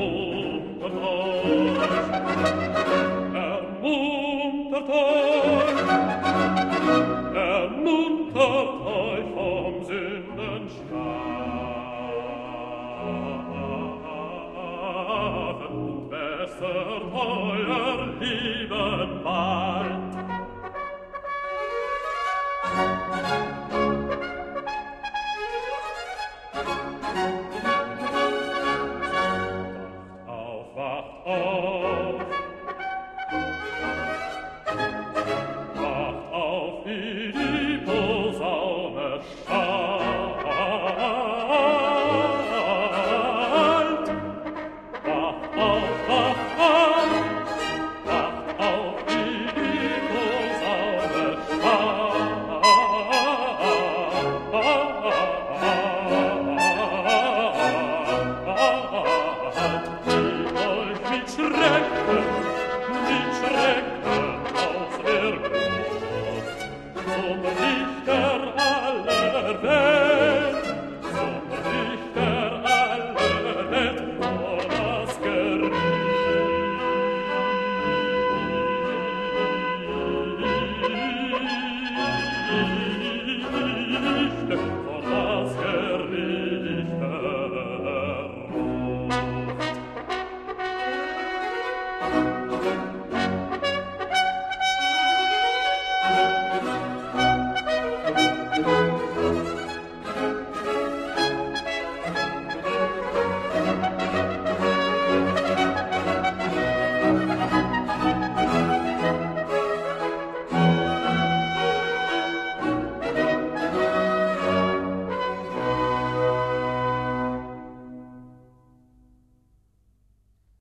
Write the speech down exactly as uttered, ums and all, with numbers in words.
ermuntert euch, ermuntert euch vom Sündenschlaf und bessert euer Leben bald. Wacht auf, wacht auf, wie die Posaune schallt. Wacht auf, wacht auf, wacht auf, wie die Posaune schallt.